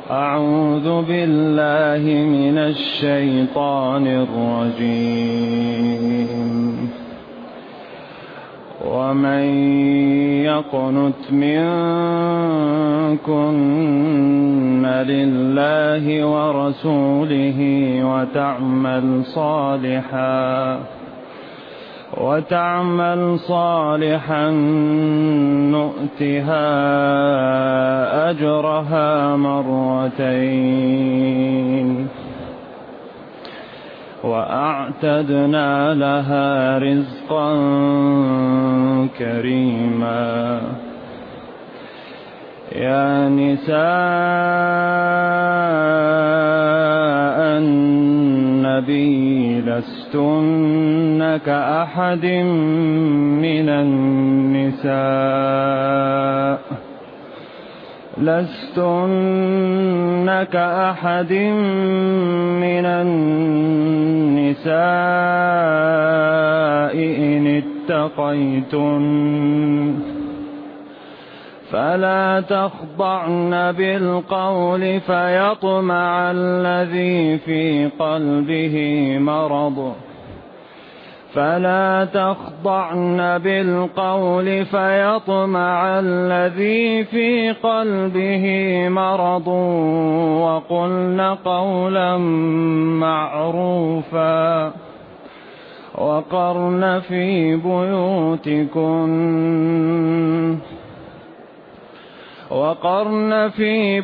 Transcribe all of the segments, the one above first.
أعوذ بالله من الشيطان الرجيم. ومن يقنت منكن لله ورسوله وتعمل صالحا نؤتها أجرها مرتين وأعتدنا لها رزقا كريما. يا نساء النبي لستن كأحد من النساء إن اتقيتن فلا تخضعن بالقول فيطمع الذي في قلبه مرض وقلن قولا معروفا وقرن في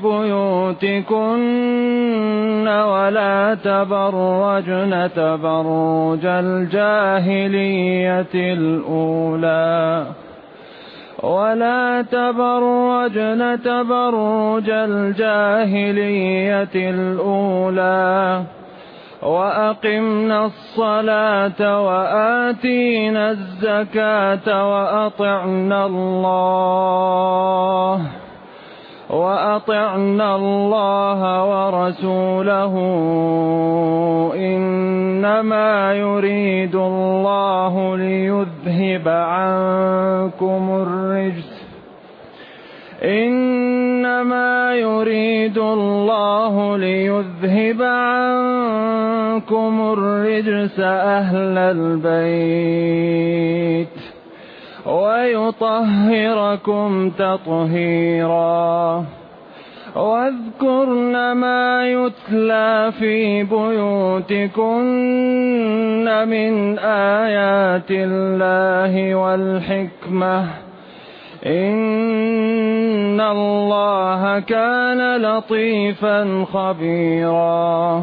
بيوتكن ولا تبرجن تبرج الجاهلية الأولى وأقمنا الصلاة وآتينا الزكاة وأطعنا الله ورسوله إنما يريد الله ليذهب عنكم الرجس أهل البيت ويطهركم تطهيرا. واذكرن ما يتلى في بيوتكن من آيات الله والحكمة إن الله كان لطيفا خبيرا.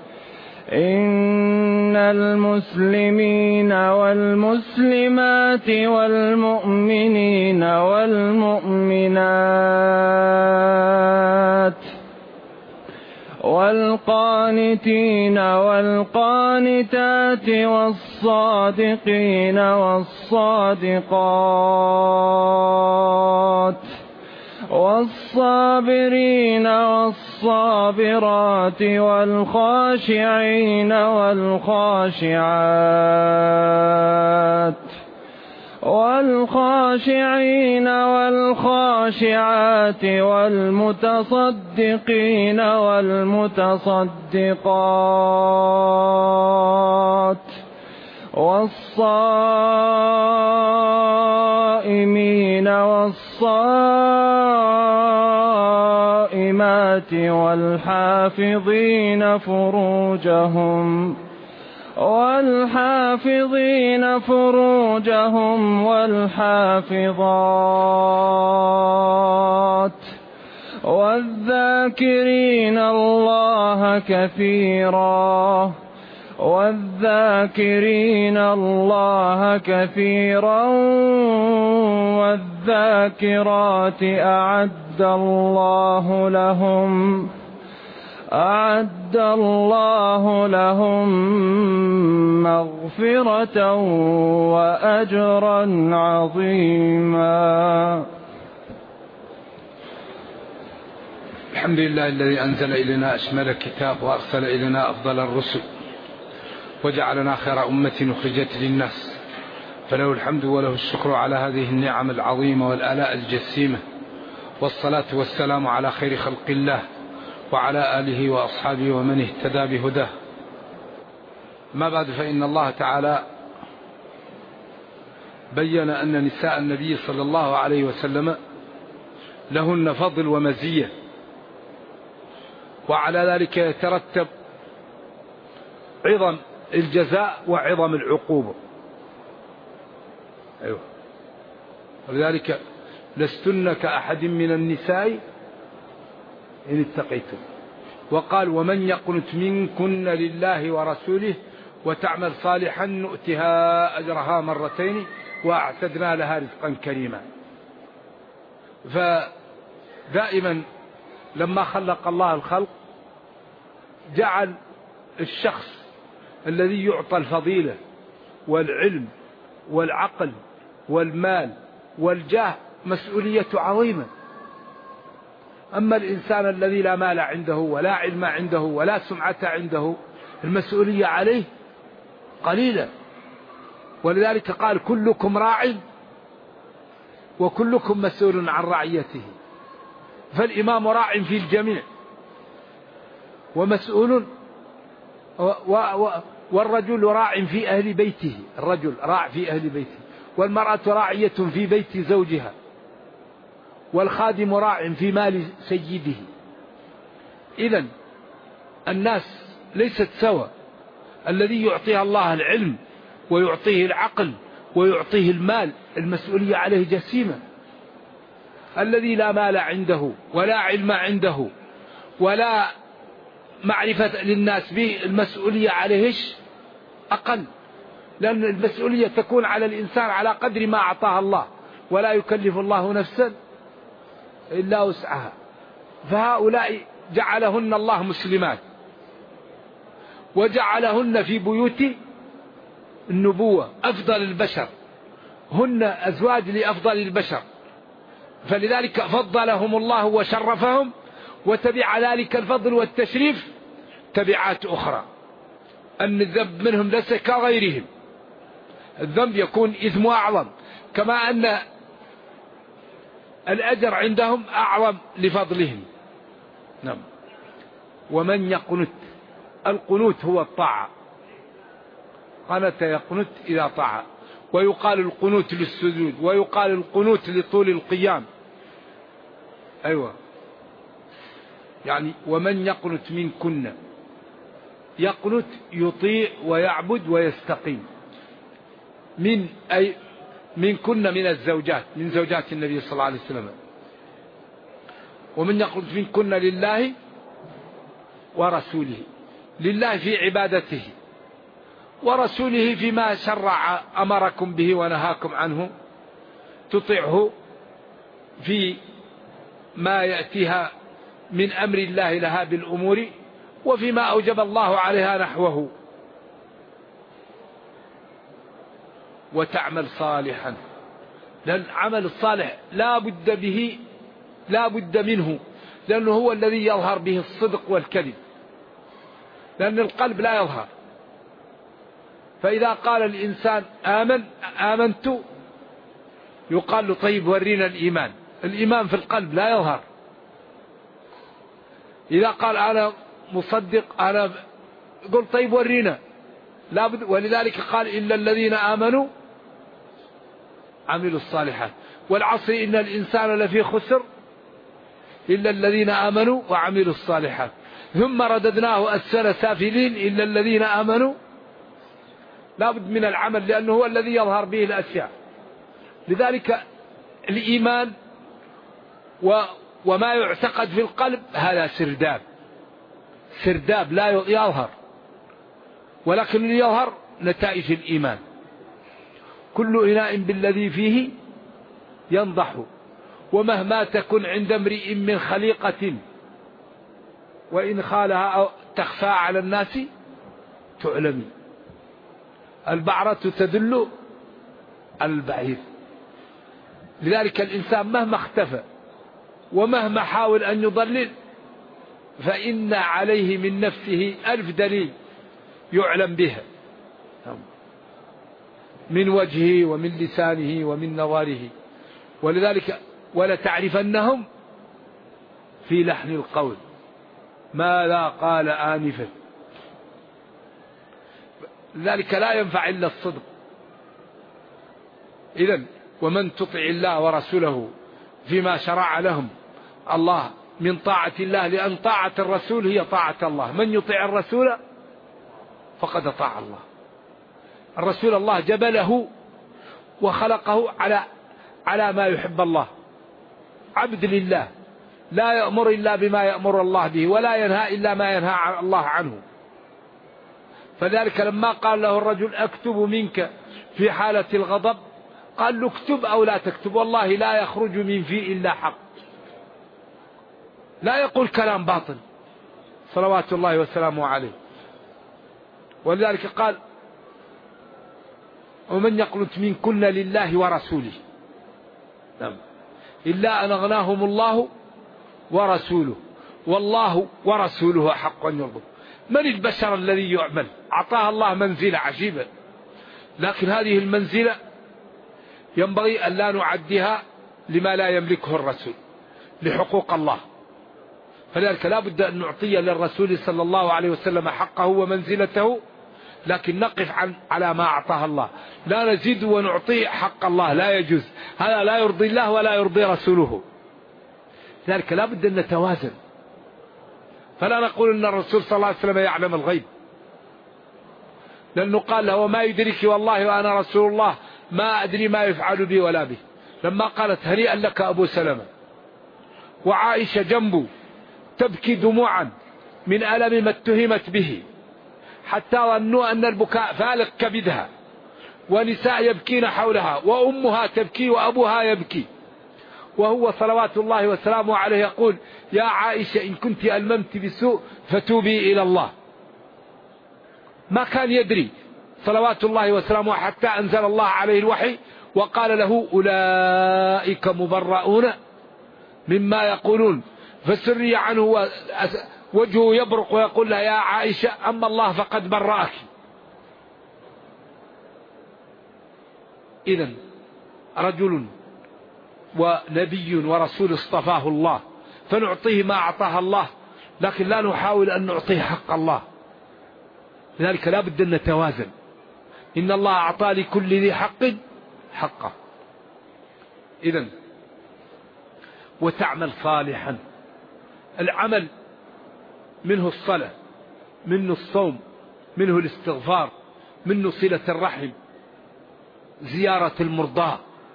إن المسلمين والمسلمات والمؤمنين والمؤمنات والقانتين والقانتات والصادقين والصادقات والصابرين والصابرات والخاشعين والخاشعات والمتصدقين والمتصدقات والصائمين والصائمات والحافظين فروجهم والحافظات والذاكرين الله كثيرا والذاكرات أعد الله لهم مغفرة وأجرا عظيما. الحمد لله الذي أنزل إلينا أشمل الكتاب وأرسل إلينا أفضل الرسل وجعلنا خير أمة أخرجت للناس، فله الحمد وله الشكر على هذه النعم العظيمة والآلاء الجسيمة، والصلاة والسلام على خير خلق الله وعلى آله وأصحابه ومن اهتدى بهداه. ما بعد، فإن الله تعالى بين أن نساء النبي صلى الله عليه وسلم لهن فضل ومزية، وعلى ذلك يترتب عظم الجزاء وعظم العقوبة. أيوة. ولذلك لستن كأحد من النساء إن اتقيتم. وقال: ومن يقنت منكن لله ورسوله وتعمل صالحا نؤتها أجرها مرتين وأعتدنا لها رزقا كريما. فدائما لما خلق الله الخلق جعل الشخص الذي يعطى الفضيلة والعلم والعقل والمال والجاه مسؤوليته عظيمة. أما الإنسان الذي لا مال عنده ولا علم عنده ولا سمعة عنده المسؤولية عليه قليلة. ولذلك قال: كلكم راع وكلكم مسؤول عن رعيته. فالإمام راع في الجميع ومسؤول، والرجل راع في أهل بيته، الرجل راع في أهل بيته، والمرأة راعية في بيت زوجها، والخادم راع في مال سيده. إذن الناس ليست سوا، الذي يعطيها الله العلم ويعطيه العقل ويعطيه المال المسؤولية عليه جسيمة. الذي لا مال عنده ولا علم عنده ولا معرفة للناس به المسؤولية عليه أقل، لأن المسؤولية تكون على الإنسان على قدر ما أعطاها الله، ولا يكلف الله نفسا إلا وسعها. فهؤلاء جعلهن الله مسلمات، وجعلهن في بيوت النبوة أفضل البشر، هن أزواج لأفضل البشر، فلذلك فضلهم الله وشرفهم، وتبع ذلك الفضل والتشريف تبعات أخرى، أن الذنب منهم ليس كغيرهم، الذنب يكون إثمه أعظم، كما أن الأجر عندهم أعظم لفضلهم. نعم. ومن يقنت، القنوت هو الطاعة، قنت يقنت إذا طاعة، ويقال القنوت للسجود، ويقال القنوت لطول القيام. أيوة، يعني ومن يقنت منكن، يقنت يطيع ويعبد ويستقيم، منكن من الزوجات، من زوجات النبي صلى الله عليه وسلم. ومن يقنت منكن لله ورسوله، لله في عبادته، ورسوله فيما شرع أمركم به ونهاكم عنه، تطيعه في ما يأتيها من أمر الله لها بالأمور، وفيما أوجب الله عليها نحوه. وتعمل صالحا، لأن العمل الصالح لا بد به، لا بد منه، لأنه هو الذي يظهر به الصدق والكذب، لأن القلب لا يظهر. فإذا قال الإنسان آمنت، يقال له طيب ورينا الإيمان، الإيمان في القلب لا يظهر. إذا قال أنا مصدق، أنا قل طيب ورينا، لا بد. ولذلك قال: إلا الذين آمنوا عملوا الصالحات، والعصر إن الإنسان لفي خسر إلا الذين آمنوا وعملوا الصالحات، ثم رددناه أسفل سافلين إلا الذين آمنوا. لا بد من العمل، لأنه هو الذي يظهر به الأشياء. لذلك الإيمان وما يعتقد في القلب هذا سرداب لا يظهر، ولكن اللي يظهر نتائج الإيمان. كل إناء بالذي فيه ينضح، ومهما تكن عند امرئ من خليقة وإن خالها أو تخفى على الناس تعلمي. البعرة تدل على البعير. لذلك الإنسان مهما اختفى ومهما حاول أن يضلل، فإن عليه من نفسه 1000 دليل يعلم بها، من وجهه ومن لسانه ومن نظره. ولذلك ولتعرفنهم في لحن القول. ماذا قال آنفا. ذلك لا ينفع إلا الصدق. إذن ومن تطع الله ورسوله فيما شرع لهم الله من طاعة الله، لأن طاعة الرسول هي طاعة الله. من يطيع الرسول فقد أطاع الله. الرسول الله جبله وخلقه على ما يحب الله، عبد لله، لا يأمر إلا بما يأمر الله به، ولا ينهى إلا ما ينهى الله عنه. فذلك لما قال له الرجل أكتب منك في حالة الغضب، قال له اكتب أو لا تكتب، والله لا يخرج من فيه إلا حق، لا يقول كلام باطل صلوات الله وسلامه عليه. ولذلك قال ومن يقنت منكن لله ورسوله إلا أن أغناهم الله ورسوله والله ورسوله حق أن يرضوا. من البشر الذي يعمل؟ أعطاها الله منزلة عجيبة، لكن هذه المنزلة ينبغي أن لا نعديها لما لا يملكه الرسول، لحقوق الله. فلذلك لا بد أن نعطي للرسول صلى الله عليه وسلم حقه ومنزلته، لكن نقف على ما أعطاه الله، لا نزيد ونعطيه حق الله، لا يجوز، هذا لا يرضي الله ولا يرضي رسوله. لذلك لا بد أن نتوازن. فلا نقول أن الرسول صلى الله عليه وسلم يعلم الغيب، لأنه قال له وما يدرك والله وأنا رسول الله ما أدري ما يفعل بي ولا به. لما قالت هنيئا لك أبو سلمة وعائشة جنبه تبكي دموعا من ألم ما اتهمت به، حتى ظنوا أن البكاء فالق كبدها، ونساء يبكين حولها، وأمها تبكي وأبوها يبكي، وهو صلوات الله وسلامه عليه يقول يا عائشة إن كنت ألممت بسوء فتوبي إلى الله. ما كان يدري صلوات الله وسلامه حتى أنزل الله عليه الوحي وقال له أولئك مبرؤون مما يقولون، فسري عنه وجهه يبرق ويقول لها يا عائشة أما الله فقد برأك. إذن رجل ونبي ورسول اصطفاه الله، فنعطيه ما أعطاه الله، لكن لا نحاول أن نعطيه حق الله. لذلك لا بد أن نتوازن. إن الله أعطى لكل ذي حق حقه. إذن وتعمل صالحا. العمل منه الصلاة، منه الصوم، منه الاستغفار، منه صلة الرحم، زيارة المرضى،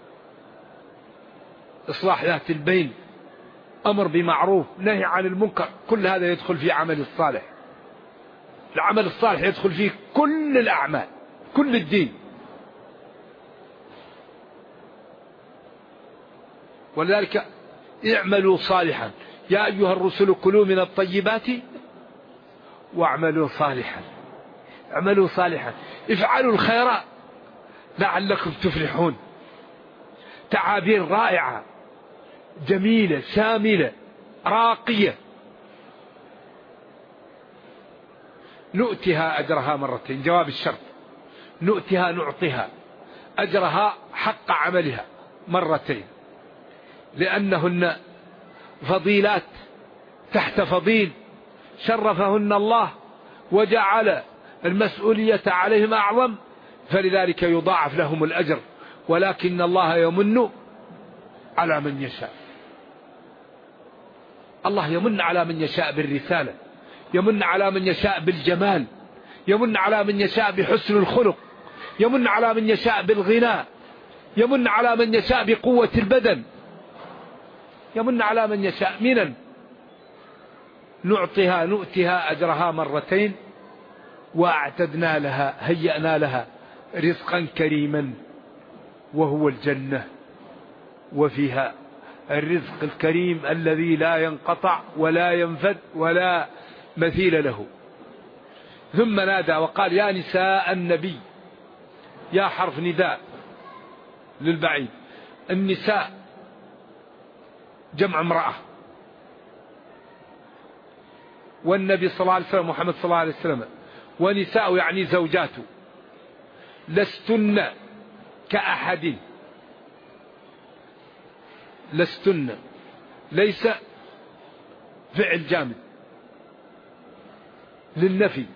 إصلاح ذات البين، أمر بمعروف، نهي عن المنكر، كل هذا يدخل في عمل الصالح. العمل الصالح يدخل فيه كل الأعمال، كل الدين. ولذلك اعملوا صالحا يا أيها الرسل كلوا من الطيبات واعملوا صالحا. اعملوا صالحا، افعلوا الخير لعلكم تفلحون. تعابير رائعة جميلة شاملة راقية. نؤتها أجرها مرتين، جواب الشرط، نؤتها نعطيها أجرها حق عملها مرتين، لأنهن فضيلات تحت فضيل شرفهن الله وجعل المسؤولية عليهم أعظم، فلذلك يضاعف لهم الأجر. ولكن الله يمن على من يشاء. الله يمن على من يشاء بالرسالة، يمن على من يشاء بالجمال، يمن على من يشاء بحسن الخلق، يمن على من يشاء بالغناء، يمن على من يشاء بقوة البدن، يمن على من يشاء منا. نؤتها أجرها مرتين، وأعتدنا لها هيأنا لها رزقا كريما وهو الجنة، وفيها الرزق الكريم الذي لا ينقطع ولا ينفد ولا مثيل له. ثم نادى وقال يا نساء النبي، يا حرف نداء للبعيد. النساء جمع امرأة، والنبي صلى الله عليه وسلم محمد صلى الله عليه وسلم ونساء يعني زوجاته. لستن كأحد، لستن ليس فعل جامد، للنفي،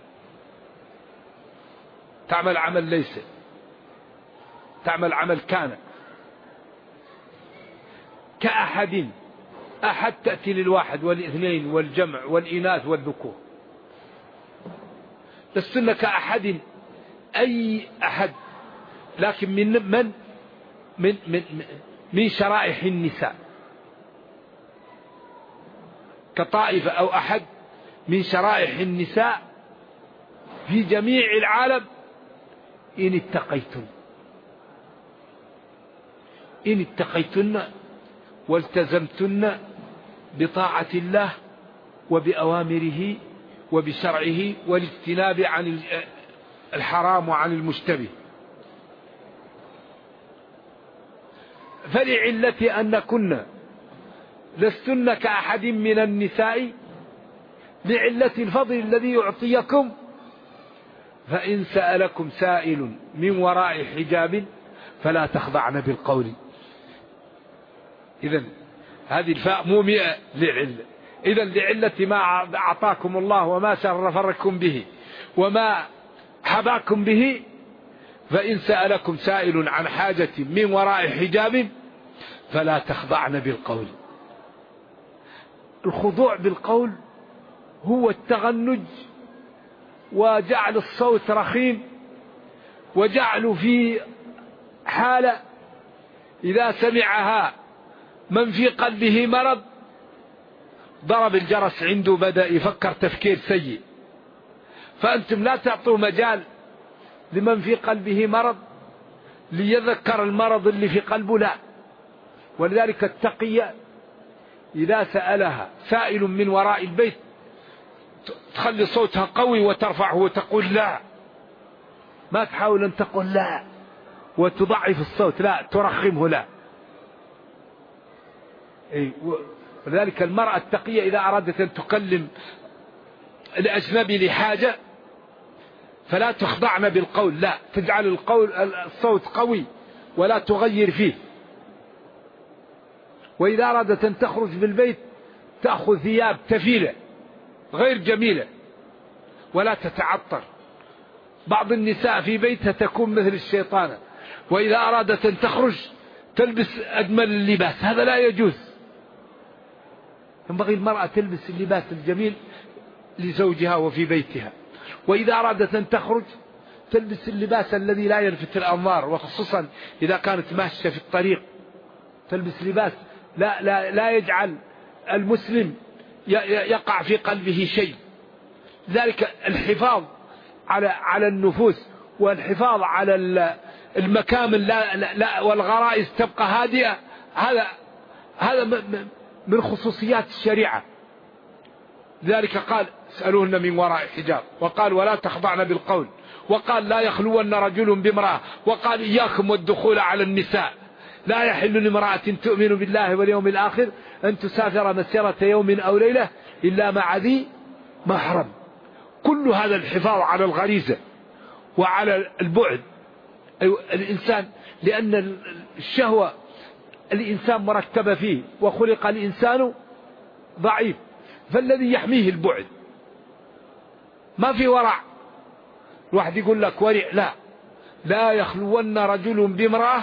تعمل عمل ليس، تعمل عمل كان. كأحد، أحد تأتي للواحد والاثنين والجمع والإناث والذكور. لستن كأحد أي أحد، لكن من شرائح النساء، كطائفة أو أحد من شرائح النساء في جميع العالم إن اتقيتن، إن اتقيتن والتزمتن بطاعة الله وبأوامره وبشرعه والاجتناب عن الحرام وعن المشتبه. فلعلة أنكن لستن كأحد من النساء، لعلة الفضل الذي يعطيكم، فإن سألكم سائل من وراء حجاب فلا تخضعن بالقول. إذن هذه الفاء مو 100 لعلة. إذن لعلة ما أعطاكم الله وما شرفكم به وما حباكم به، فإن سألكم سائل عن حاجة من وراء حجاب فلا تخضعن بالقول. الخضوع بالقول هو التغنج وجعل الصوت رخيم، وجعل في حالة إذا سمعها من في قلبه مرض ضرب الجرس عنده، بدأ يفكر تفكير سيء. فأنتم لا تعطوا مجال لمن في قلبه مرض ليذكر المرض اللي في قلبه، لا. ولذلك التقية إذا سألها سائل من وراء البيت تخلي صوتها قوي وترفعه وتقول لا، ما تحاول أن تقول لا وتضعف الصوت، لا ترخمه، لا. ولذلك المرأة التقية إذا أرادت أن تكلم الأجنبي لحاجة فلا تخضعن بالقول، لا، تجعل الصوت قوي ولا تغير فيه. وإذا أرادت أن تخرج بالبيت تأخذ ثياب تفيلة غير جميلة ولا تتعطر. بعض النساء في بيتها تكون مثل الشيطانة، وإذا أرادت أن تخرج تلبس أجمل اللباس، هذا لا يجوز. ينبغي المرأة تلبس اللباس الجميل لزوجها وفي بيتها، وإذا أرادت أن تخرج تلبس اللباس الذي لا يلفت الأنظار، وخصوصا إذا كانت ماشية في الطريق تلبس لباس لا يجعل المسلم يقع في قلبه شيء. ذلك الحفاظ على النفوس والحفاظ على المكامن والغرائز تبقى هادئة، هذا من خصوصيات الشريعة. ذلك قال اسألوهن من وراء حجاب، وقال ولا تخضعن بالقول، وقال لا يخلون رجل بامرأة، وقال إياكم والدخول على النساء، لا يحل لامرأة تؤمن بالله واليوم الآخر أن تسافر مسيرة يوم أو ليلة إلا مع ذي محرم. كل هذا الحفاظ على الغريزة وعلى البعد الإنسان، لأن الشهوة الإنسان مركب فيه، وخلق الإنسان ضعيف، فالذي يحميه البعد. ما في ورع، الواحد يقول لك ورع، لا يخلون رجل بامرأة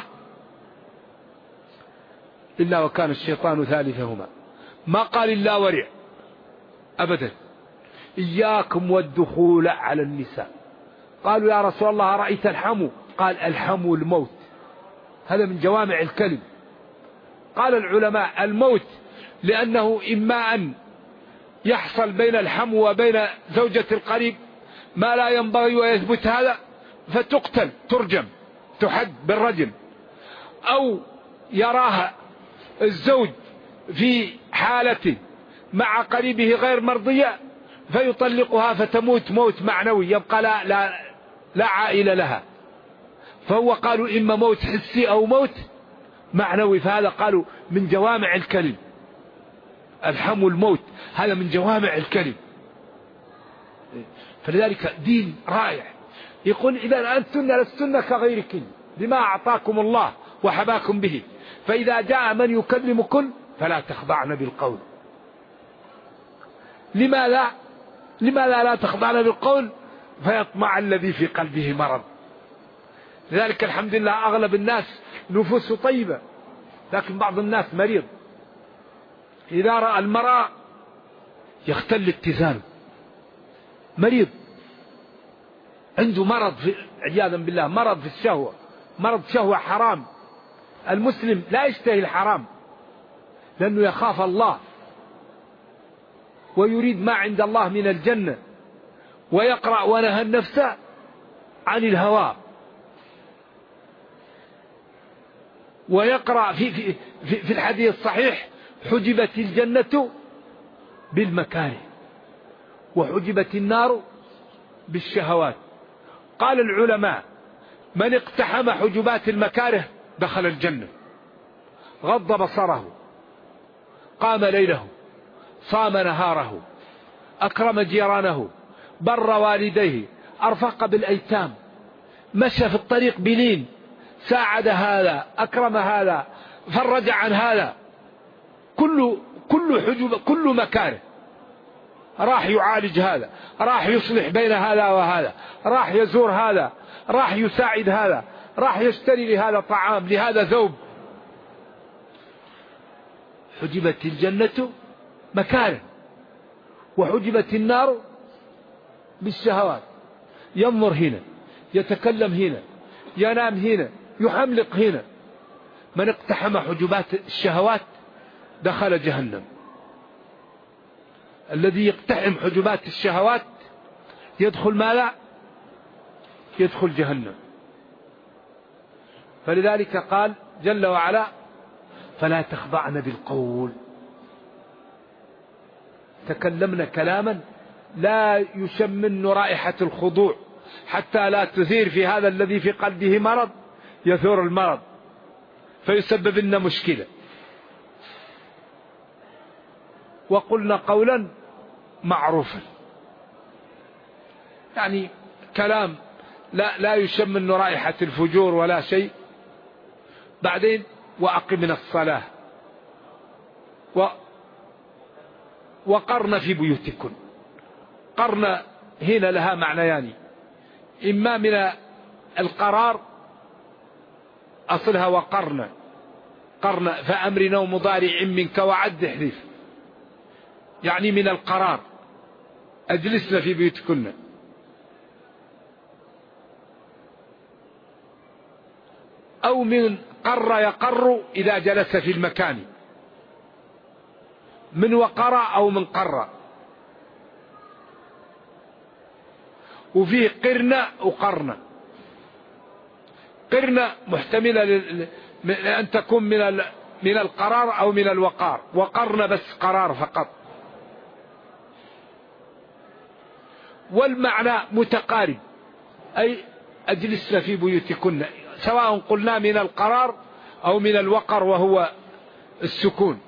إلا وكان الشيطان ثالثهما. ما قال إلا ورع أبدا. إياكم والدخول على النساء. قالوا يا رسول الله رأيت الحمو؟ قال الحمو الموت. هذا من جوامع الكلم. قال العلماء الموت لأنه إما أن يحصل بين الحمو وبين زوجة القريب ما لا ينبغي ويثبت هذا فتقتل ترجم تحد بالرجم، أو يراها الزوج في حالة مع قريبه غير مرضية فيطلقها فتموت موت معنوي، يبقى لا عائلة لها. فهو قالوا إما موت حسي أو موت معنوي، فهذا قالوا من جوامع الكلم. الحمو الموت هذا من جوامع الكلم. فلذلك دين رائع. يقول إذا أنتن لستن كغيركن بما أعطاكم الله وحباكم به، فإذا جاء من يكلمكن فلا تخضعن بالقول. لماذا؟ لماذا لا تخضعن بالقول فيطمع الذي في قلبه مرض؟ لذلك الحمد لله أغلب الناس نفوس طيبة، لكن بعض الناس مريض، إذا رأى المرأة يختل اتزانه، مريض عنده مرض عياذا بالله، مرض في الشهوة، مرض شهوة حرام. المسلم لا يشتهي الحرام لأنه يخاف الله ويريد ما عند الله من الجنة، ويقرأ ونهى النفس عن الهوى، ويقرأ في الحديث الصحيح: حجبت الجنة بالمكاره وحجبت النار بالشهوات. قال العلماء: من اقتحم حجبات المكاره دخل الجنة، غض بصره، قام ليله، صام نهاره، أكرم جيرانه، بر والديه، أرفق بالأيتام، مشى في الطريق بلين، ساعد هذا، أكرم هذا، فرج عن هذا، كل حجب، كل مكاره، راح يعالج هذا، راح يصلح بين هذا وهذا، راح يزور هذا، راح يساعد هذا، راح يشتري لهذا طعام، لهذا ثوب. حجبت الجنة مكاره وحجبت النار بالشهوات. ينظر هنا، يتكلم هنا، ينام هنا، يحملق هنا. من اقتحم حجبات الشهوات دخل جهنم. الذي يقتحم حجبات الشهوات يدخل ماذا؟ يدخل جهنم. فلذلك قال جل وعلا: فلا تخضعن بالقول. تكلمنا كلاما لا يشمن رائحة الخضوع، حتى لا تثير في هذا الذي في قلبه مرض، يثور المرض فيسبب لنا مشكلة. وقلنا قولا معروفا، يعني كلام لا يشمن رائحة الفجور ولا شيء. بعدين: وأقمنا الصلاة وقرن في بيوتكن. قرن هنا لها معنيان: إما من القرار، أصلها وقرن، قرن فأمر نوم مضارع منك وعد احذف، يعني من القرار، أجلسنا في بيوتكن. أو من قر يقر إذا جلس في المكان، من وقر أو من قر. وفيه قرن وقرن. قرن محتملة أن تكون من القرار أو من الوقار، وقرن بس قرار فقط. والمعنى متقارب، أي أجلسنا في بيوتكن، سواء قلنا من القرار أو من الوقر وهو السكون.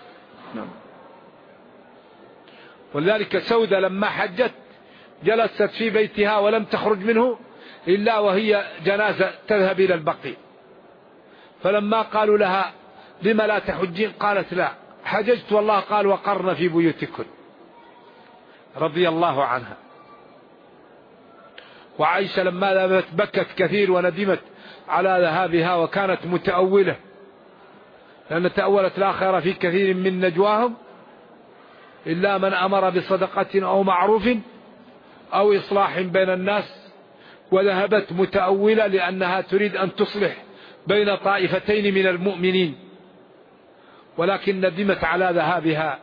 ولذلك سودة لما حجت جلست في بيتها ولم تخرج منه إلا وهي جنازة تذهب إلى البقيع. فلما قالوا لها: لما لا تحجين؟ قالت: لا حججت والله قال وقرن في بيوتكن، رضي الله عنها. وعائشة لما ذهبت بكت كثير وندمت على ذهابها، وكانت متأولة، لأن تأولت: لا خير في كثير من نجواهم إلا من أمر بصدقة أو معروف أو إصلاح بين الناس. وذهبت متأولة لأنها تريد أن تصلح بين طائفتين من المؤمنين، ولكن ندمت على ذهابها.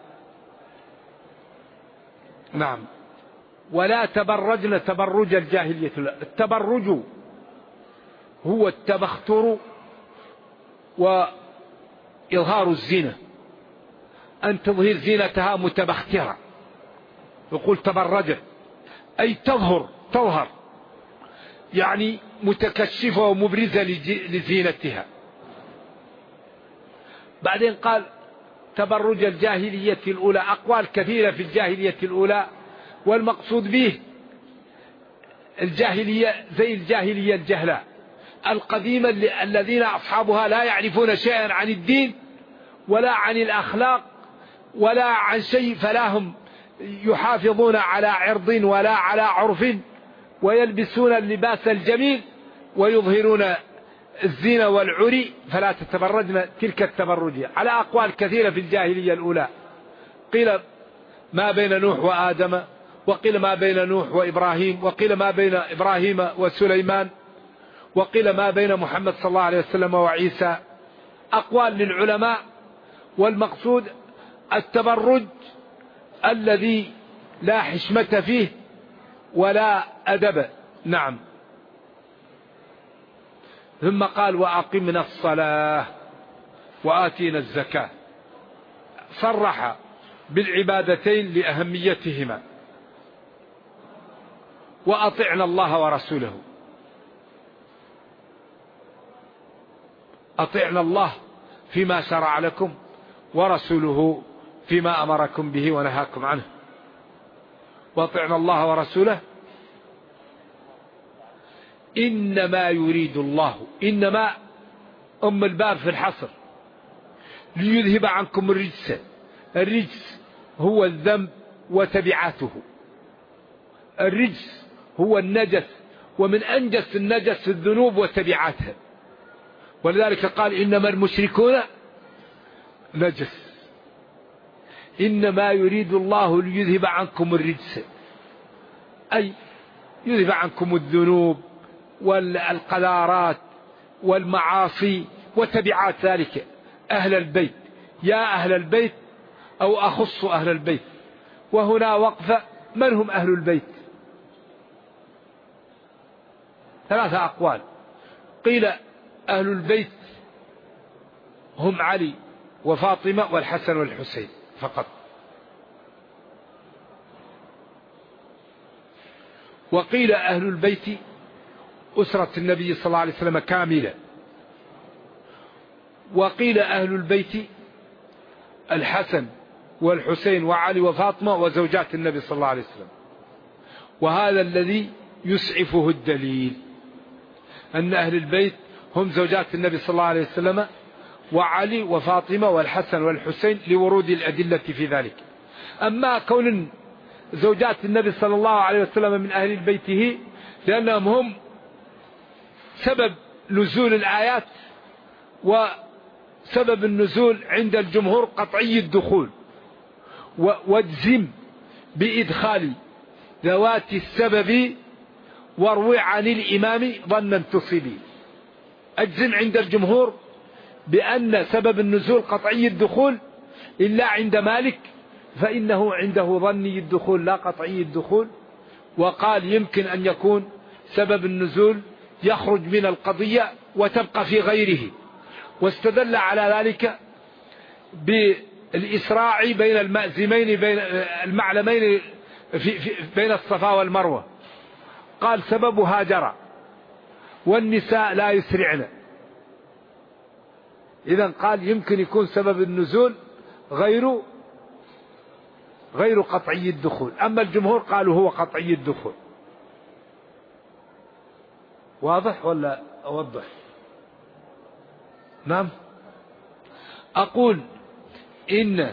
نعم. ولا تبرجن تبرج الجاهلية. التبرج هو التبختر وإظهار الزينة، أن تظهر زينتها متبخترة. يقول تبرجت أي تظهر، يعني متكشفة ومبرزة لزينتها. بعدين قال تبرج الجاهلية الأولى. أقوال كثيرة في الجاهلية الأولى، والمقصود به الجاهلية زي الجاهلية الجهلاء القديمة الذين أصحابها لا يعرفون شيئا عن الدين ولا عن الأخلاق ولا عن شيء، فلا هم يحافظون على عرض ولا على عرف، ويلبسون اللباس الجميل ويظهرون الزينة والعري، فلا تتبرجن تلك التبرج، على أقوال كثيرة في الجاهلية الأولى. قيل ما بين نوح وآدم، وقيل ما بين نوح وإبراهيم، وقيل ما بين إبراهيم وسليمان، وقيل ما بين محمد صلى الله عليه وسلم وعيسى. أقوال للعلماء، والمقصود التبرج الذي لا حشمة فيه ولا أدب. نعم. ثم قال وأقمنا الصلاة وآتينا الزكاة، صرح بالعبادتين لأهميتهما. وأطعنا الله ورسوله، أطعنا الله فيما شرع لكم، ورسوله فيما أمركم به ونهاكم عنه. وأطعنا الله ورسوله. إنما يريد الله، إنما أم الباب في الحصر، ليذهب عنكم الرجس. الرجس هو الذنب وتبعاته. الرجس هو النجس، ومن أنجس النجس الذنوب وتبعاتها. ولذلك قال إنما المشركون نجس. إنما يريد الله ليذهب عنكم الرجس، أي يذهب عنكم الذنوب والقذارات والمعاصي وتبعات ذلك. أهل البيت، يا أهل البيت، أو أخص أهل البيت. وهنا وقفة، من هم أهل البيت؟ ثلاثة أقوال. قيل أهل البيت هم علي وفاطمة والحسن والحسين فقط. وقيل أهل البيت أسرة النبي صلى الله عليه وسلم كاملة. وقيل أهل البيت الحسن والحسين وعلي وفاطمة وزوجات النبي صلى الله عليه وسلم. وهذا الذي يسعفه الدليل، أن أهل البيت هم زوجات النبي صلى الله عليه وسلم وعلي وفاطمة والحسن والحسين، لورود الأدلة في ذلك. أما كون زوجات النبي صلى الله عليه وسلم من أهل بيته، لأنهم هم سبب نزول الآيات، وسبب النزول عند الجمهور قطعي الدخول. واجزم بإدخال ذوات السبب واروي عن الإمام ظنا تصيبي. أجزم عند الجمهور بأن سبب النزول قطعي الدخول، إلا عند مالك فإنه عنده ظني الدخول لا قطعي الدخول. وقال يمكن أن يكون سبب النزول يخرج من القضية وتبقى في غيره. واستدل على ذلك بالإسراع بين المأزمين، بين المعلمين بين الصفا والمروة. قال سبب هاجر، والنساء لا يسرعن. إذن قال يمكن يكون سبب النزول غير قطعي الدخول. أما الجمهور قالوا هو قطعي الدخول. واضح ولا أوضح؟ نعم. أقول إن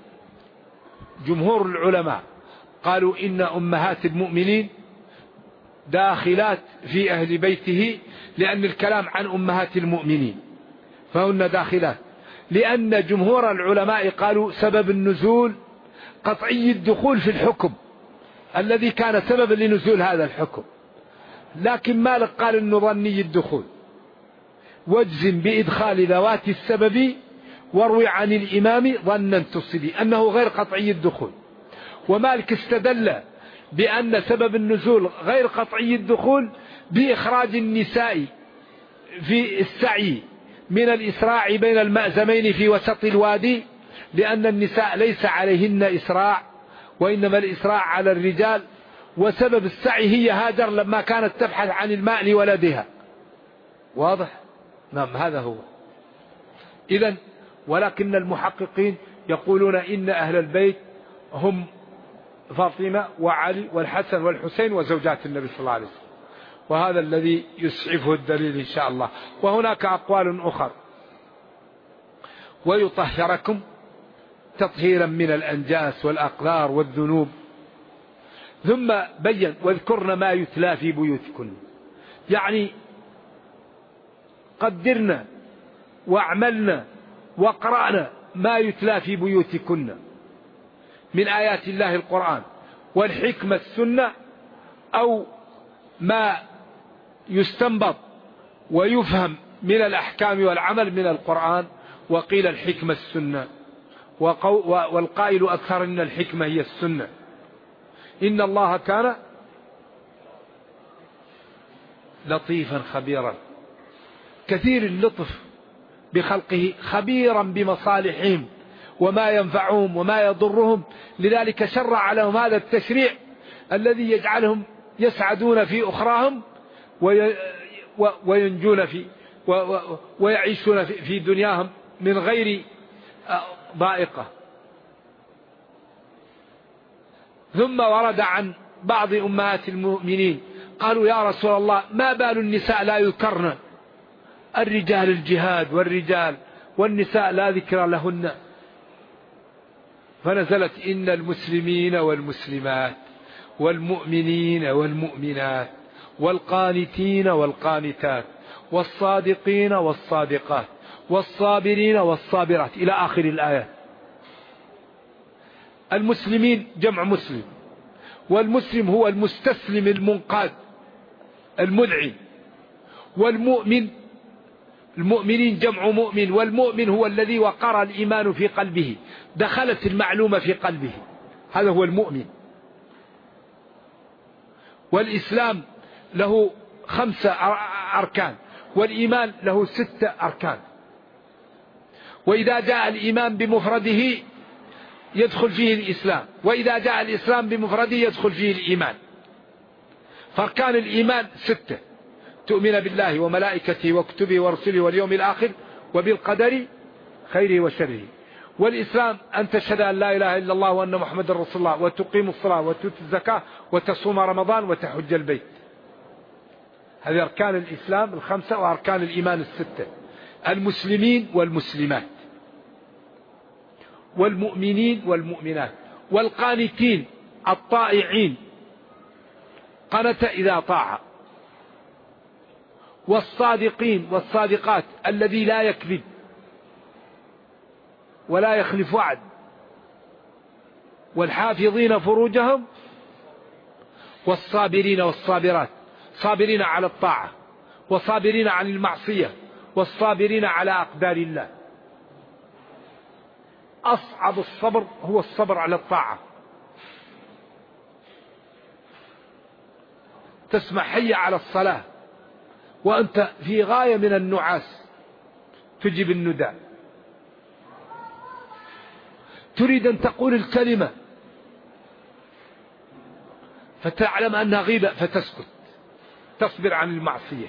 جمهور العلماء قالوا إن أمهات المؤمنين داخلات في أهل بيته، لأن الكلام عن أمهات المؤمنين فهن داخلات. لأن جمهور العلماء قالوا سبب النزول قطعي الدخول في الحكم الذي كان سببا لنزول هذا الحكم. لكن مالك قال إنه ظني الدخول. واجزم بإدخال ذوات السبب واروي عن الإمام ظنا تصبي، أنه غير قطعي الدخول. ومالك استدل بأن سبب النزول غير قطعي الدخول بإخراج النساء في السعي من الإسراع بين المأزمين في وسط الوادي، لأن النساء ليس عليهن إسراع، وإنما الإسراع على الرجال. وسبب السعي هي هاجر لما كانت تبحث عن الماء لولدها. واضح؟ نعم هذا هو. إذن ولكن المحققين يقولون إن أهل البيت هم فاطمة وعلي والحسن والحسين وزوجات النبي صلى الله عليه وسلم. وهذا الذي يسعفه الدليل إن شاء الله. وهناك أقوال أخرى. ويطهركم تطهيرا من الأنجاس والأقذار والذنوب ثم بين واذكرن ما يتلى في بيوتكن، يعني قدرنا واعملنا واقرأنا ما يتلى في بيوتكن من آيات الله القرآن، والحكمة السنة أو ما يستنبط ويفهم من الأحكام والعمل من القرآن. وقيل الحكمة السنة، والقائل أكثر إن الحكمة هي السنة. إن الله كان لطيفا خبيرا، كثير اللطف بخلقه، خبيرا بمصالحهم وما ينفعهم وما يضرهم، لذلك شرع لهم هذا التشريع الذي يجعلهم يسعدون في أخراهم وينجون ويعيشون في دنياهم من غير ضائقة. ثم ورد عن بعض أمهات المؤمنين قالوا يا رسول الله ما بال النساء لا يذكرن؟ الرجال الجهاد والرجال، والنساء لا ذكر لهن. فنزلت إن المسلمين والمسلمات والمؤمنين والمؤمنات والقانتين والقانتات والصادقين والصادقات والصابرين والصابرات إلى آخر الآيات. المسلمين جمع مسلم، والمسلم هو المستسلم المنقاد المذعن، والمؤمن المؤمنين جمع مؤمن، والمؤمن هو الذي وقر الإيمان في قلبه، دخلت المعلومة في قلبه، هذا هو المؤمن. والإسلام له 5 أركان، والإيمان له 6 أركان. وإذا جاء الإيمان بمفرده يدخل فيه الإسلام، وإذا جاء الإسلام بمفرده يدخل فيه الإيمان. فأركان الإيمان 6: تؤمن بالله وملائكته وكتبه ورسله واليوم الآخر وبالقدر خيره وشره. والإسلام أن تشهد أن لا إله إلا الله وأن محمد رسول الله، وتقيم الصلاة وتؤتي الزكاة وتصوم رمضان وتحج البيت. هذه أركان الإسلام 5، وأركان الإيمان 6: المسلمين والمسلمات والمؤمنين والمؤمنات والقانتين الطائعين، قنت إذا طاع، والصادقين والصادقات الذي لا يكذب ولا يخلف وعد، والحافظين فروجهم، والصابرين والصابرات، صابرين على الطاعة وصابرين عن المعصية والصابرين على أقدار الله. أصعب الصبر هو الصبر على الطاعة. تسمع حي على الصلاة وأنت في غاية من النعاس، تجيب النداء، تريد أن تقول الكلمة فتعلم أنها غيبة فتسكت، تصبر عن المعصية.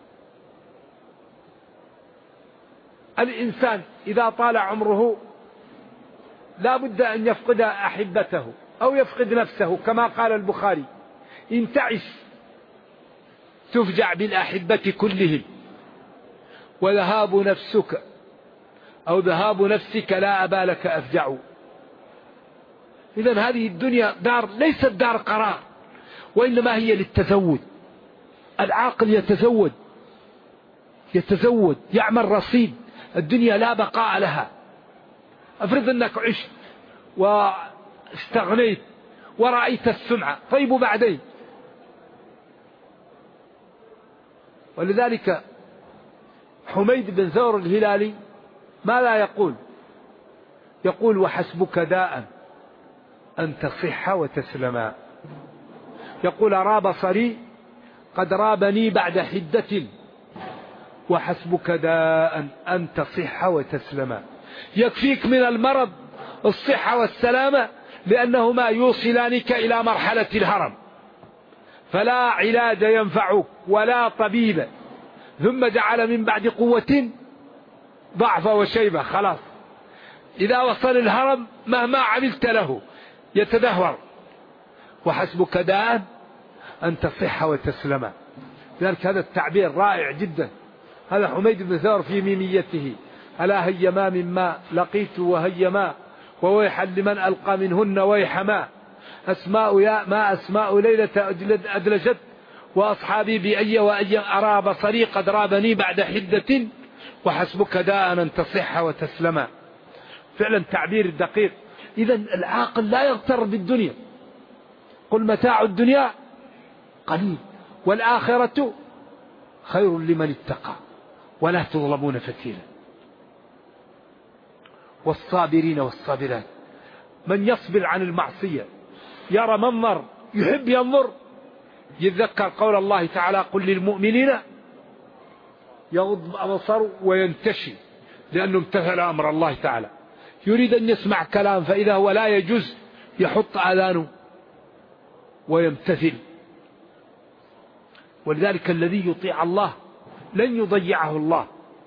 الإنسان إذا طال عمره لا بد أن يفقد أحبته أو يفقد نفسه، كما قال البخاري: إن تعش تفجع بالأحبة كلهم، وذهاب نفسك أو ذهاب نفسك لا أبا لك أفجع. إذن هذه الدنيا دار ليست دار قرار، وإنما هي للتزود. العاقل يتزود يعمل رصيد. الدنيا لا بقاء لها. افرض أنك عشت واستغنيت ورأيت السمعة، طيب وبعدين؟ ولذلك حميد بن ثور الهلالي ماذا يقول؟ يقول: وحسبك داء أن تصح وتسلما. يقول: أرى بصري قد رابني بعد حدة، وحسبك داء أن تصح وتسلما. يكفيك من المرض الصحة والسلامة، لأنهما يوصلانك إلى مرحلة الهرم، فلا علاج ينفعك ولا طبيب. ثم جعل من بعد قوة ضعف وشيبة. خلاص، إذا وصل الهرم مهما عملت له يتدهور. وحسبك داء أن تصح وتسلم. لذلك هذا التعبير رائع جدا. هذا حميد بن ثور في ميميته: ألا هيما مما لقيت وهيما، وويحا لمن ألقى منهن ويحما. ما أسماء ليلة أدلجت وأصحابي بأي وأي أرى بصري قد رابني بعد حدة وحسبك داء أن تصح وتسلما. فعلا تعبير دقيق. إذا العاقل لا يغتر بالدنيا. قل متاع الدنيا قليل والآخرة خير لمن اتقى ولا تظلمون فتيلا. والصابرين والصابرات، من يصبر عن المعصية يرى منظر يحب ينظر يتذكر قول الله تعالى قل للمؤمنين يغض أبصاره وينتشي، لأنه امتثل أمر الله تعالى. يريد أن يسمع كلام فإذا هو لا يجوز يحط آذانه ويمتثل. ولذلك الذي يطيع الله لن يضيعه الله،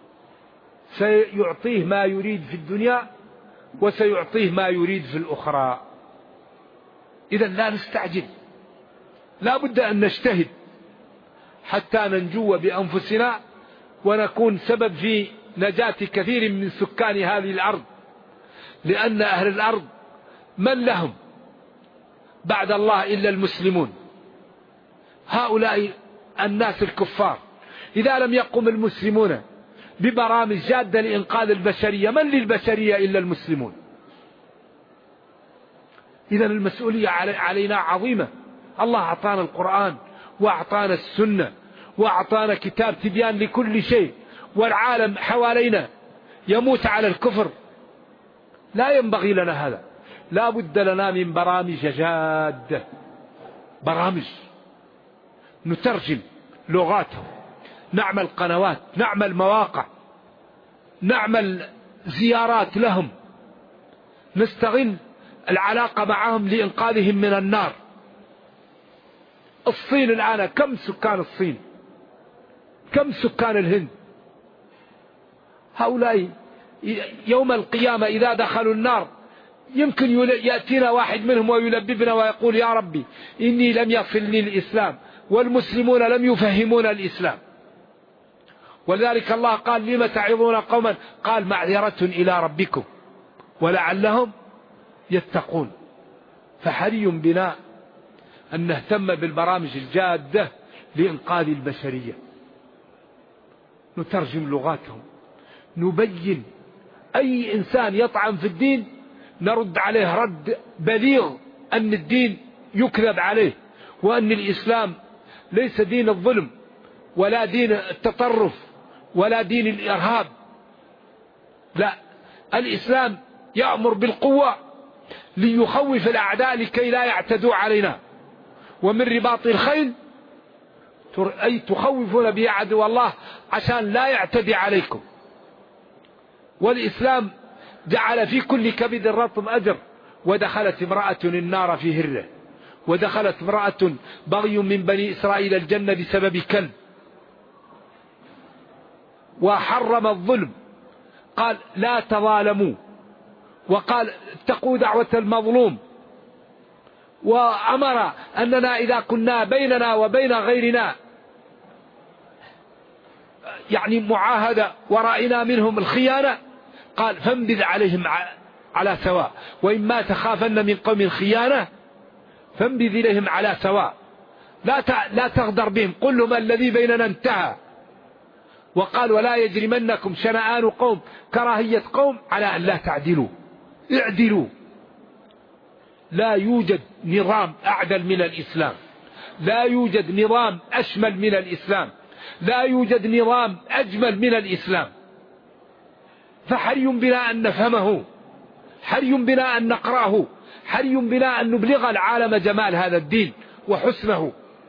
سيعطيه ما يريد في الدنيا وسيعطيه ما يريد في الأخرى. إذا لا نستعجل، لا بد أن نجتهد حتى ننجو بأنفسنا ونكون سبب في نجاة كثير من سكان هذه الأرض. لأن أهل الأرض من لهم بعد الله إلا المسلمون. هؤلاء الناس الكفار إذا لم يقم المسلمون ببرامج جادة لإنقاذ البشرية، من للبشرية إلا المسلمون؟ إذن المسؤولية علينا عظيمة. الله أعطانا القرآن وأعطانا السنة وأعطانا كتاب تبيان لكل شيء، والعالم حوالينا يموت على الكفر. لا ينبغي لنا هذا. لا بد لنا من برامج جادة، برامج نترجم لغاتهم، نعمل قنوات، نعمل مواقع، نعمل زيارات لهم، نستغل العلاقة معهم لإنقاذهم من النار. الصين الآن كم سكان الصين؟ كم سكان الهند؟ هؤلاء يوم القيامة إذا دخلوا النار يمكن يأتينا واحد منهم ويلببنا ويقول يا ربي إني لم يصلني الإسلام والمسلمون لم يفهمون الإسلام. ولذلك الله قال لما تعظون قوما؟ قال معذرة إلى ربكم ولعلهم يتقون. فحري بنا أن نهتم بالبرامج الجادة لإنقاذ البشرية، نترجم لغاتهم، نبين أي إنسان يطعن في الدين نرد عليه رد بليغ أن الدين يكذب عليه، وأن الإسلام ليس دين الظلم ولا دين التطرف ولا دين الإرهاب. لا، الإسلام يأمر بالقوة ليخوف الأعداء لكي لا يعتدوا علينا. ومن رباط الخيل أي تخوفون به عدو الله عشان لا يعتدي عليكم. والإسلام جعل في كل كبد رطب أجر. ودخلت امرأة النار في هرة، ودخلت امرأة بغي من بني إسرائيل الجنة بسبب كلب. وحرم الظلم، قال لا تظالموا، وقال اتقوا دعوة المظلوم. وأمر أننا إذا كنا بيننا وبين غيرنا يعني معاهدة ورأينا منهم الخيانة قال فانبذ عليهم على سواء، وإما تخافن من قوم خيانة فانبذ إليهم على سواء، لا تغدر بهم، قل لهم الذي بيننا انتهى. وقال ولا يجرمنكم شنآن قوم كراهية قوم على أن لا تعدلوا، اعدلوا. لا يوجد نظام أعدل من الإسلام، لا يوجد نظام أشمل من الإسلام، لا يوجد نظام أجمل من الإسلام. فحري بنا أن نفهمه، حري بنا أن نقرأه، حري بنا أن نبلغ العالم جمال هذا الدين وحسنه.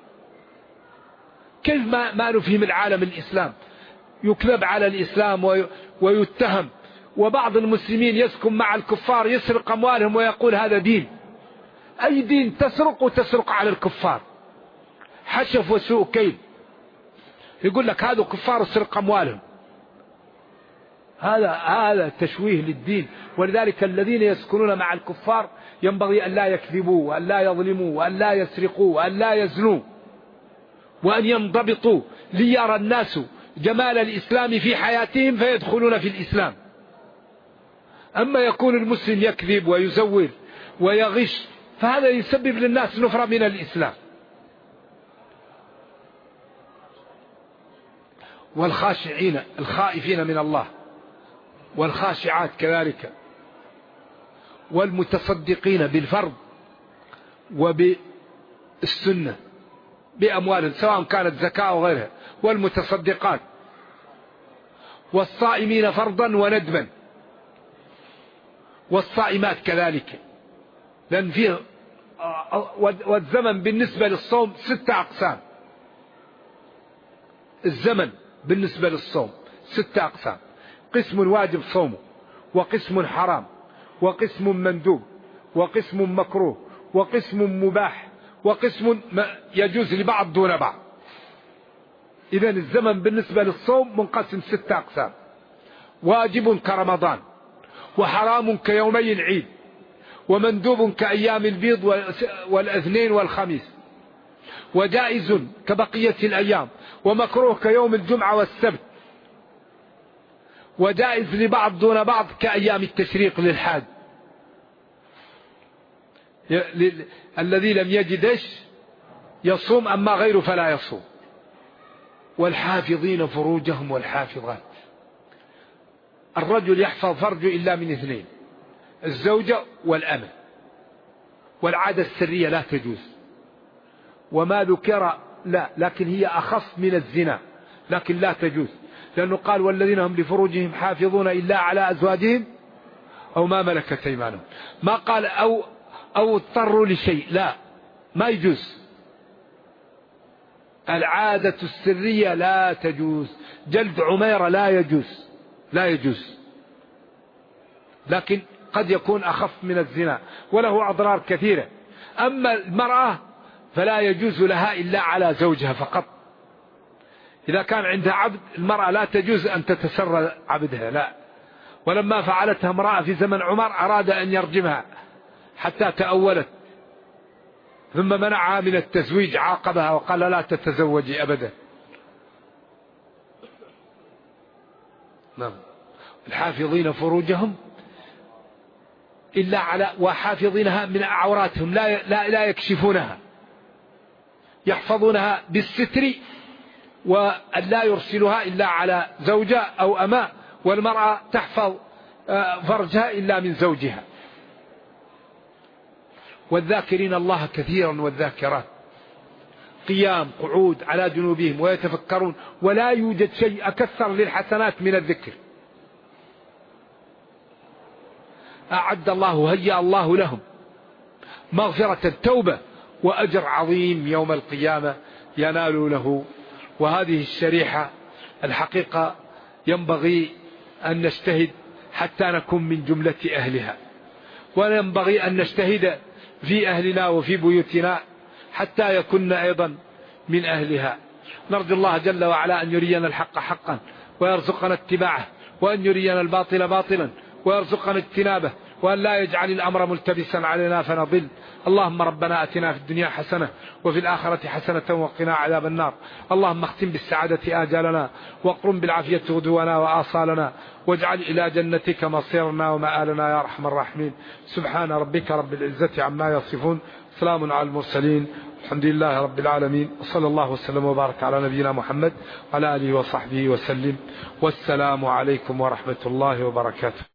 كيف ما نفهم العالم الإسلام؟ يكذب على الإسلام ويتهم، وبعض المسلمين يسكن مع الكفار يسرق أموالهم ويقول هذا دين. أي دين؟ تسرق وتسرق على الكفار، حشف وسوء كيد. يقول لك هذا كفار وسرق أموالهم، هذا تشويه للدين. ولذلك الذين يسكنون مع الكفار ينبغي أن لا يكذبوا وأن لا يظلموا وأن لا يسرقوا وأن لا يزنوا وأن ينضبطوا ليرى الناس جمال الإسلام في حياتهم فيدخلون في الإسلام. أما يكون المسلم يكذب ويزور ويغش فهذا يسبب للناس نفرة من الإسلام. والخاشعين الخائفين من الله، والخاشعات كذلك، والمتصدقين بالفرض وبالسنة بأموالهم سواء كانت زكاة أو غيرها، والمتصدقات، والصائمين فرضا وندبا، والصائمات كذلك، لأن فيه والزمن بالنسبة للصوم 6 أقسام. الزمن بالنسبة للصوم 6 أقسام: قسم واجب صومه، وقسم حرام، وقسم مندوب، وقسم مكروه، وقسم مباح، وقسم يجوز لبعض دون بعض. إذن الزمن بالنسبة للصوم منقسم 6 أقسام: واجب كرمضان، وحرام كيومي العيد، ومندوب كأيام البيض والاثنين والخميس، وجائز كبقية الأيام، ومكروه كيوم الجمعة والسبت، وجائز لبعض دون بعض كأيام التشريق للحاج. الذي لم يجد يصوم، أما غيره فلا يصوم. والحافظين فروجهم والحافظات، الرجل يحفظ فرجه إلا من 2: الزوجة والأمة. والعادة السرية لا تجوز، وما ذكر لا، لكن هي أخف من الزنا، لكن لا تجوز، لأنه قال: والذين هم لفروجهم حافظون إلا على أزواجهم أو ما ملكت أيمانهم. ما قال أو اضطروا لشيء، لا، ما يجوز. العادة السرية لا تجوز. جلد عميرة لا يجوز، لا يجوز، لكن قد يكون أخف من الزنا وله أضرار كثيرة. أما المرأة فلا يجوز لها إلا على زوجها فقط. إذا كان عندها عبد، المرأة لا تجوز أن تتسرى عبدها، لا. ولما فعلتها امرأة في زمن عمر أراد أن يرجمها حتى تأولت، ثم منعها من التزويج، عاقبها وقال: لا تتزوجي أبدا. نعم. الحافظين فروجهم إلا على، وحافظينها من عوراتهم، لا يكشفونها، يحفظونها بالستر، وأن لا يرسلها إلا على زوجة أو أماء. والمرأة تحفظ فرجها إلا من زوجها. والذاكرين الله كثيرا والذاكرات، قيام قعود على جنوبهم ويتفكرون، ولا يوجد شيء أكثر للحسنات من الذكر. أعد الله، هيأ الله لهم مغفرة التوبة وأجر عظيم يوم القيامة ينال له. وهذه الشريحة الحقيقة ينبغي أن نجتهد حتى نكون من جملة أهلها، وينبغي أن نجتهد في أهلنا وفي بيوتنا حتى يكون أيضا من أهلها. نرجو الله جل وعلا أن يرينا الحق حقا ويرزقنا اتباعه، وأن يرينا الباطل باطلا ويرزقنا اجتنابه، وأن لا يجعل الأمر ملتبسا علينا فنضل. اللهم ربنا أتنا في الدنيا حسنة وفي الآخرة حسنة وقنا عذاب النار. اللهم اختم بالسعادة آجالنا، واقرم بالعافية غدونا وآصالنا، واجعل إلى جنتك مصيرنا ومآلنا يا أرحم الراحمين. سبحان ربك رب العزة عما يصفون، سلام على المرسلين، الحمد لله رب العالمين، وصلى الله وسلم وبارك على نبينا محمد وعلى آله وصحبه وسلم، والسلام عليكم ورحمة الله وبركاته.